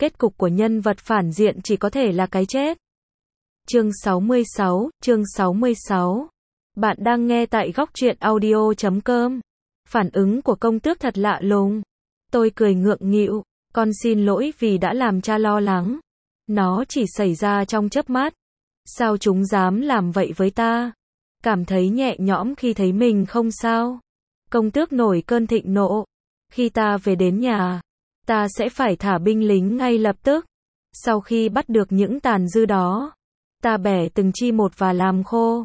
Kết cục của nhân vật phản diện chỉ có thể là cái chết. Chương 66. Bạn đang nghe tại góc truyện audio.com. Phản ứng của công tước thật lạ lùng. Tôi cười ngượng nghịu, con xin lỗi vì đã làm cha lo lắng. Nó chỉ xảy ra trong chớp mắt. Sao chúng dám làm vậy với ta? Cảm thấy nhẹ nhõm khi thấy mình không sao. Công tước nổi cơn thịnh nộ. Khi ta về đến nhà, ta sẽ phải thả binh lính ngay lập tức. Sau khi bắt được những tàn dư đó, ta bẻ từng chi một và làm khô.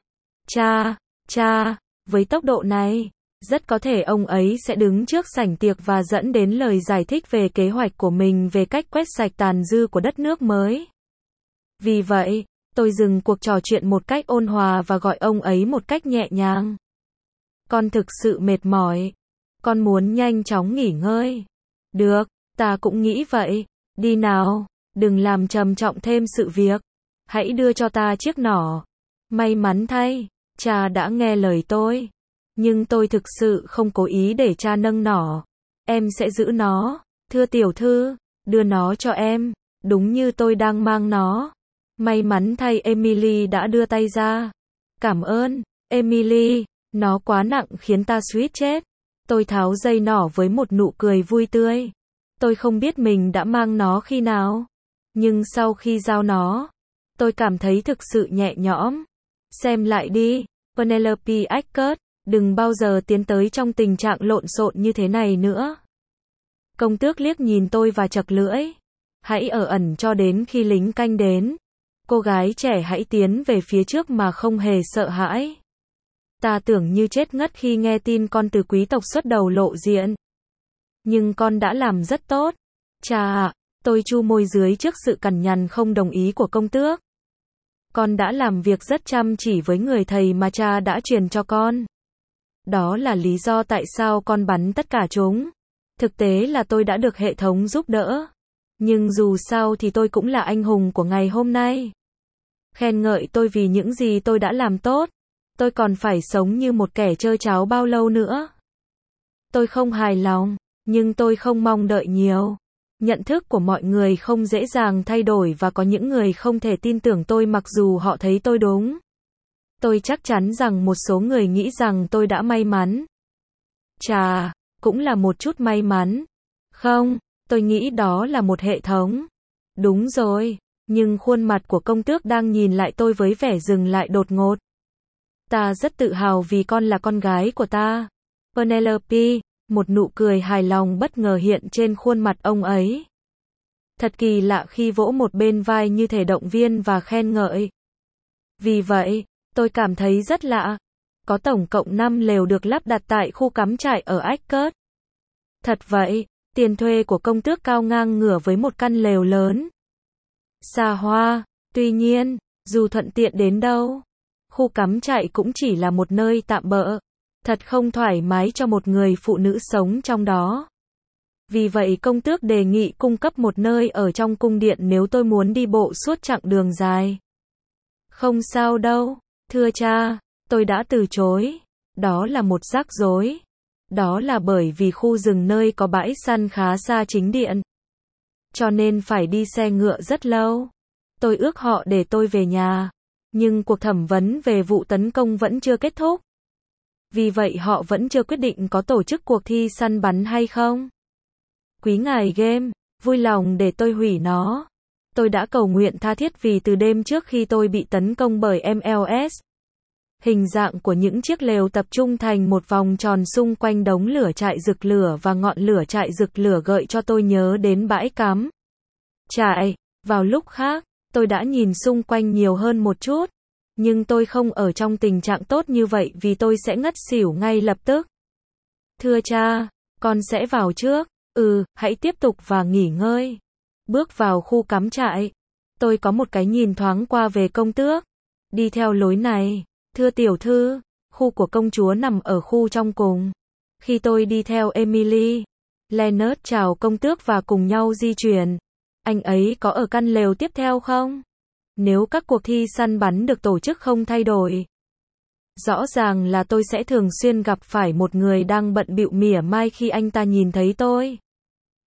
Cha, với tốc độ này, rất có thể ông ấy sẽ đứng trước sảnh tiệc và dẫn đến lời giải thích về kế hoạch của mình về cách quét sạch tàn dư của đất nước mới. Vì vậy, tôi dừng cuộc trò chuyện một cách ôn hòa và gọi ông ấy một cách nhẹ nhàng. Con thực sự mệt mỏi. Con muốn nhanh chóng nghỉ ngơi. Được, ta cũng nghĩ vậy. Đi nào, đừng làm trầm trọng thêm sự việc. Hãy đưa cho ta chiếc nỏ. May mắn thay, cha đã nghe lời tôi. Nhưng tôi thực sự không cố ý để cha nâng nỏ. Em sẽ giữ nó. Thưa tiểu thư, đưa nó cho em. Đúng như tôi đang mang nó. May mắn thay Emily đã đưa tay ra. Cảm ơn, Emily. Nó quá nặng khiến ta suýt chết. Tôi tháo dây nỏ với một nụ cười vui tươi. Tôi không biết mình đã mang nó khi nào. Nhưng sau khi giao nó, tôi cảm thấy thực sự nhẹ nhõm. Xem lại đi, Penelope Eckert, đừng bao giờ tiến tới trong tình trạng lộn xộn như thế này nữa. Công tước liếc nhìn tôi và chật lưỡi. Hãy ở ẩn cho đến khi lính canh đến. Cô gái trẻ hãy tiến về phía trước mà không hề sợ hãi. Ta tưởng như chết ngất khi nghe tin con từ quý tộc xuất đầu lộ diện. Nhưng con đã làm rất tốt. Cha ạ, tôi chu môi dưới trước sự cằn nhằn không đồng ý của công tước. Con đã làm việc rất chăm chỉ với người thầy mà cha đã truyền cho con. Đó là lý do tại sao con bắn tất cả chúng. Thực tế là tôi đã được hệ thống giúp đỡ. Nhưng dù sao thì tôi cũng là anh hùng của ngày hôm nay. Khen ngợi tôi vì những gì tôi đã làm tốt. Tôi còn phải sống như một kẻ chơi cháo bao lâu nữa. Tôi không hài lòng, nhưng tôi không mong đợi nhiều. Nhận thức của mọi người không dễ dàng thay đổi và có những người không thể tin tưởng tôi mặc dù họ thấy tôi đúng. Tôi chắc chắn rằng một số người nghĩ rằng tôi đã may mắn. Chà, cũng là một chút may mắn. Không, tôi nghĩ đó là một hệ thống. Đúng rồi, nhưng khuôn mặt của công tước đang nhìn lại tôi với vẻ dừng lại đột ngột. Ta rất tự hào vì con là con gái của ta. Penelope, một nụ cười hài lòng bất ngờ hiện trên khuôn mặt ông ấy. Thật kỳ lạ khi vỗ một bên vai như thể động viên và khen ngợi. Vì vậy, tôi cảm thấy rất lạ. Có tổng cộng 5 lều được lắp đặt tại khu cắm trại ở Eckert. Thật vậy, tiền thuê của công tước cao ngang ngửa với một căn lều lớn. Xa hoa, tuy nhiên, dù thuận tiện đến đâu, khu cắm trại cũng chỉ là một nơi tạm bợ. Thật không thoải mái cho một người phụ nữ sống trong đó. Vì vậy công tước đề nghị cung cấp một nơi ở trong cung điện nếu tôi muốn đi bộ suốt chặng đường dài. Không sao đâu, thưa cha, tôi đã từ chối. Đó là một rắc rối. Đó là bởi vì khu rừng nơi có bãi săn khá xa chính điện. Cho nên phải đi xe ngựa rất lâu. Tôi ước họ để tôi về nhà. Nhưng cuộc thẩm vấn về vụ tấn công vẫn chưa kết thúc. Vì vậy họ vẫn chưa quyết định có tổ chức cuộc thi săn bắn hay không. Quý ngài game, vui lòng để tôi hủy nó. Tôi đã cầu nguyện tha thiết vì từ đêm trước khi tôi bị tấn công bởi MLS. Hình dạng của những chiếc lều tập trung thành một vòng tròn xung quanh đống lửa trại rực lửa và ngọn lửa trại rực lửa gợi cho tôi nhớ đến bãi cắm trại. Vào lúc khác, tôi đã nhìn xung quanh nhiều hơn một chút. Nhưng tôi không ở trong tình trạng tốt như vậy vì tôi sẽ ngất xỉu ngay lập tức. Thưa cha, con sẽ vào trước. Hãy tiếp tục và nghỉ ngơi. Bước vào khu cắm trại. Tôi có một cái nhìn thoáng qua về công tước. Đi theo lối này. Thưa tiểu thư, khu của công chúa nằm ở khu trong cùng. Khi tôi đi theo Emily, Leonard chào công tước và cùng nhau di chuyển. Anh ấy có ở căn lều tiếp theo không? Nếu các cuộc thi săn bắn được tổ chức không thay đổi. Rõ ràng là tôi sẽ thường xuyên gặp phải một người đang bận bịu mỉa mai khi anh ta nhìn thấy tôi.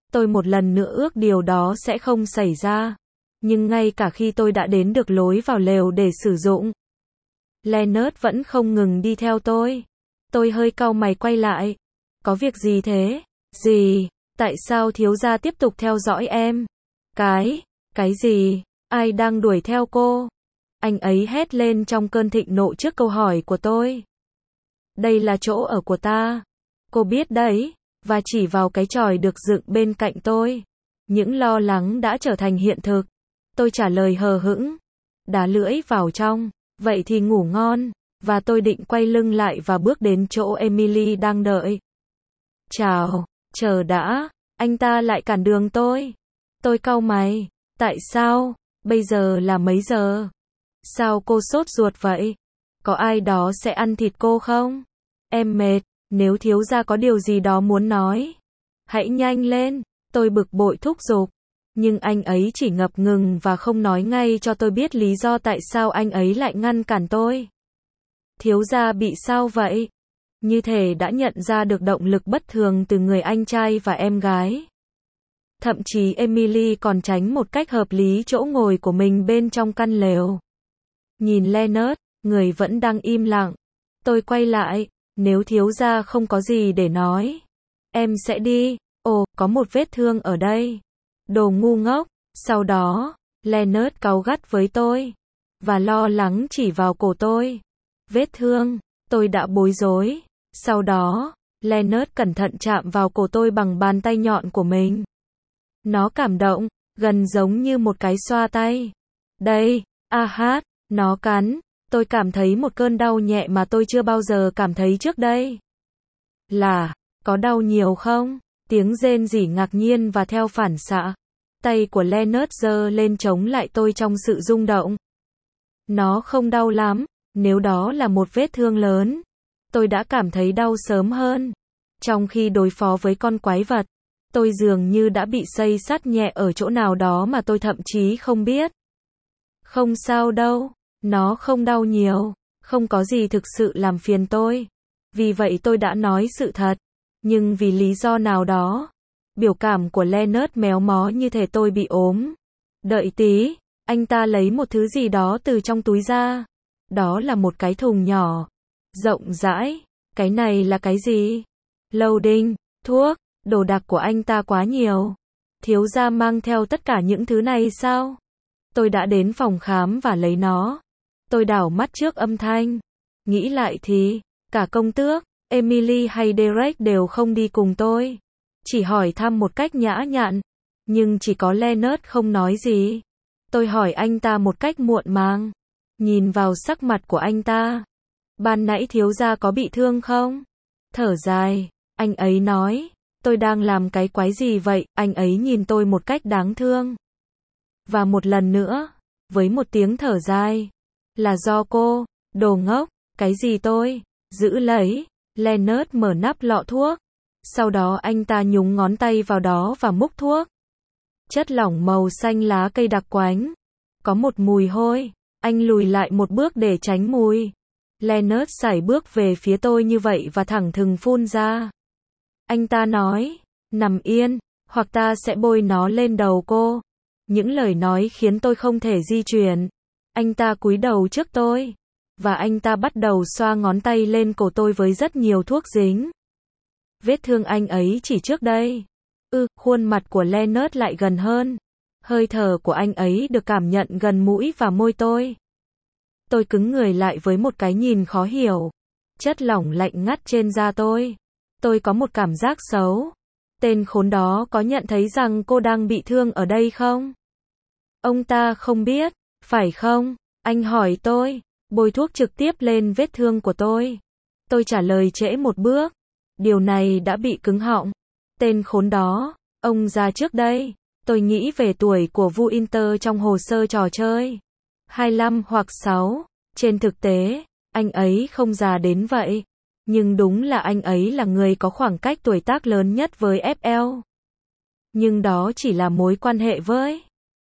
Tôi một lần nữa ước điều đó sẽ không xảy ra. Nhưng ngay cả khi tôi đã đến được lối vào lều để sử dụng, Leonard vẫn không ngừng đi theo tôi. Tôi hơi cau mày quay lại. Có việc gì thế? Gì? Tại sao thiếu gia tiếp tục theo dõi em? Cái gì? Ai đang đuổi theo cô? Anh ấy hét lên trong cơn thịnh nộ trước câu hỏi của tôi. Đây là chỗ ở của ta. Cô biết đấy. Và chỉ vào cái chòi được dựng bên cạnh tôi. Những lo lắng đã trở thành hiện thực. Tôi trả lời hờ hững. Đá lưỡi vào trong. Vậy thì ngủ ngon. Và tôi định quay lưng lại và bước đến chỗ Emily đang đợi. Chào, chờ đã. Anh ta lại cản đường tôi. Tôi cau mày. Tại sao? Bây giờ là mấy giờ? Sao cô sốt ruột vậy? Có ai đó sẽ ăn thịt cô không? Em mệt. Nếu thiếu gia có điều gì đó muốn nói, hãy nhanh lên. Tôi bực bội thúc giục. Nhưng anh ấy chỉ ngập ngừng và không nói ngay cho tôi biết lý do tại sao anh ấy lại ngăn cản tôi. Thiếu gia bị sao vậy? Như thể đã nhận ra được động lực bất thường từ người anh trai và em gái. Thậm chí Emily còn tránh một cách hợp lý chỗ ngồi của mình bên trong căn lều. Nhìn Leonard, người vẫn đang im lặng. Tôi quay lại. Nếu thiếu gia không có gì để nói, em sẽ đi. Ồ, có một vết thương ở đây. Đồ ngu ngốc. Sau đó, Leonard cáu gắt với tôi. Và lo lắng chỉ vào cổ tôi. Vết thương. Tôi đã bối rối. Sau đó, Leonard cẩn thận chạm vào cổ tôi bằng bàn tay nhọn của mình. Nó cảm động, gần giống như một cái xoa tay. Đây, nó cắn. Tôi cảm thấy một cơn đau nhẹ mà tôi chưa bao giờ cảm thấy trước đây. Có đau nhiều không? Tiếng rên rỉ ngạc nhiên và theo phản xạ. Tay của Leonard giơ lên chống lại tôi trong sự rung động. Nó không đau lắm, nếu đó là một vết thương lớn. Tôi đã cảm thấy đau sớm hơn. Trong khi đối phó với con quái vật, tôi dường như đã bị xây sắt nhẹ ở chỗ nào đó mà tôi thậm chí không biết. Không sao đâu. Nó không đau nhiều, không có gì thực sự làm phiền tôi. Vì vậy tôi đã nói sự thật. Nhưng vì lý do nào đó, biểu cảm của Leonard méo mó như thể tôi bị ốm. Đợi tí, anh ta lấy một thứ gì đó từ trong túi ra. Đó là một cái thùng nhỏ, rộng rãi. Cái này là cái gì? Loading, thuốc, đồ đạc của anh ta quá nhiều. Thiếu gia mang theo tất cả những thứ này sao? Tôi đã đến phòng khám và lấy nó. Tôi đảo mắt trước âm thanh. Nghĩ lại thì, cả công tước, Emily hay Derek đều không đi cùng tôi. Chỉ hỏi thăm một cách nhã nhặn. Nhưng chỉ có Leonard không nói gì. Tôi hỏi anh ta một cách muộn màng. Nhìn vào sắc mặt của anh ta. Ban nãy thiếu gia có bị thương không? Thở dài, anh ấy nói. Tôi đang làm cái quái gì vậy? Anh ấy nhìn tôi một cách đáng thương. Và một lần nữa, với một tiếng thở dài. Là do cô, đồ ngốc. Cái gì tôi? Giữ lấy. Leonard mở nắp lọ thuốc. Sau đó anh ta nhúng ngón tay vào đó và múc thuốc. Chất lỏng màu xanh lá cây đặc quánh. Có một mùi hôi. Anh lùi lại một bước để tránh mùi. Leonard sải bước về phía tôi như vậy và thẳng thừng phun ra. Anh ta nói, nằm yên, hoặc ta sẽ bôi nó lên đầu cô. Những lời nói khiến tôi không thể di chuyển. Anh ta cúi đầu trước tôi. Và anh ta bắt đầu xoa ngón tay lên cổ tôi với rất nhiều thuốc dính. Vết thương anh ấy chỉ trước đây. Khuôn mặt của Leonard lại gần hơn. Hơi thở của anh ấy được cảm nhận gần mũi và môi tôi. Tôi cứng người lại với một cái nhìn khó hiểu. Chất lỏng lạnh ngắt trên da tôi. Tôi có một cảm giác xấu. Tên khốn đó có nhận thấy rằng cô đang bị thương ở đây không? Ông ta không biết, phải không? Anh hỏi tôi. Bôi thuốc trực tiếp lên vết thương của tôi. Tôi trả lời trễ một bước. Điều này đã bị cứng họng. Tên khốn đó, ông già trước đây. Tôi nghĩ về tuổi của Vu Inter trong hồ sơ trò chơi. 25 hoặc 6. Trên thực tế, anh ấy không già đến vậy. Nhưng đúng là anh ấy là người có khoảng cách tuổi tác lớn nhất với FL. Nhưng đó chỉ là mối quan hệ với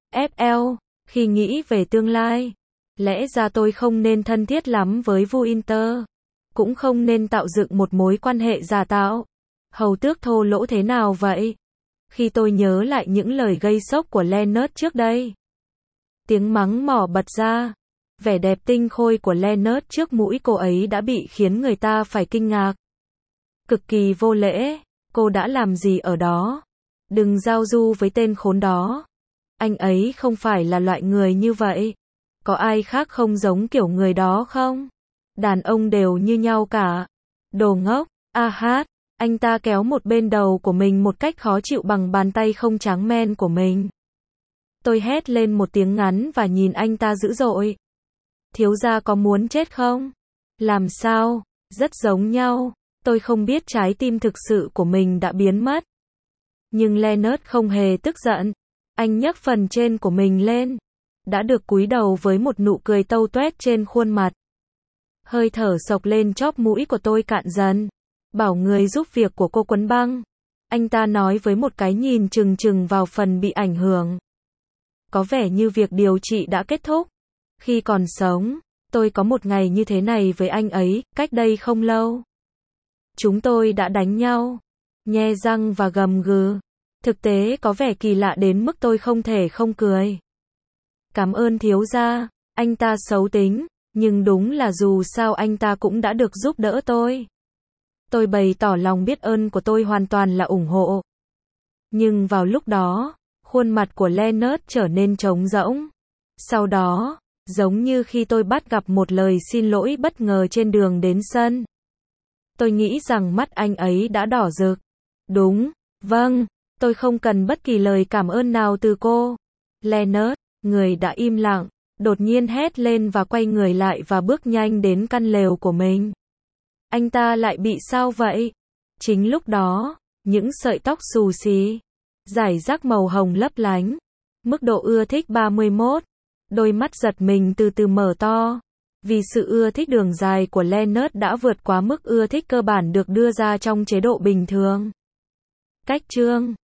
FL. Khi nghĩ về tương lai, lẽ ra tôi không nên thân thiết lắm với Vu Inter. Cũng không nên tạo dựng một mối quan hệ giả tạo. Hầu tước thô lỗ thế nào vậy? Khi tôi nhớ lại những lời gây sốc của Leonard trước đây. Tiếng mắng mỏ bật ra. Vẻ đẹp tinh khôi của Leonard trước mũi cô ấy đã bị khiến người ta phải kinh ngạc. Cực kỳ vô lễ. Cô đã làm gì ở đó? Đừng giao du với tên khốn đó. Anh ấy không phải là loại người như vậy. Có ai khác không giống kiểu người đó không? Đàn ông đều như nhau cả. Đồ ngốc. A hát. Anh ta kéo một bên đầu của mình một cách khó chịu bằng bàn tay không trắng men của mình. Tôi hét lên một tiếng ngắn và nhìn anh ta dữ dội. Thiếu gia có muốn chết không? Làm sao? Rất giống nhau. Tôi không biết trái tim thực sự của mình đã biến mất. Nhưng Leonard không hề tức giận. Anh nhấc phần trên của mình lên. Đã được cúi đầu với một nụ cười tâu tuét trên khuôn mặt. Hơi thở sộc lên chóp mũi của tôi cạn dần. Bảo người giúp việc của cô quấn băng. Anh ta nói với một cái nhìn trừng trừng vào phần bị ảnh hưởng. Có vẻ như việc điều trị đã kết thúc. Khi còn sống, tôi có một ngày như thế này với anh ấy, cách đây không lâu. Chúng tôi đã đánh nhau, nhe răng và gầm gừ. Thực tế có vẻ kỳ lạ đến mức tôi không thể không cười. Cảm ơn thiếu gia, anh ta xấu tính, nhưng đúng là dù sao anh ta cũng đã được giúp đỡ tôi. Tôi bày tỏ lòng biết ơn của tôi hoàn toàn là ủng hộ. Nhưng vào lúc đó, khuôn mặt của Leonard trở nên trống rỗng. Sau đó, giống như khi tôi bắt gặp một lời xin lỗi bất ngờ trên đường đến sân. Tôi nghĩ rằng mắt anh ấy đã đỏ rực. Đúng, vâng, tôi không cần bất kỳ lời cảm ơn nào từ cô. Leonard, người đã im lặng, đột nhiên hét lên và quay người lại và bước nhanh đến căn lều của mình. Anh ta lại bị sao vậy? Chính lúc đó, những sợi tóc xù xì, rải rác màu hồng lấp lánh. Mức độ ưa thích 31. Đôi mắt giật mình từ từ mở to. Vì sự ưa thích đường dài của Leonard đã vượt quá mức ưa thích cơ bản được đưa ra trong chế độ bình thường. Cách chương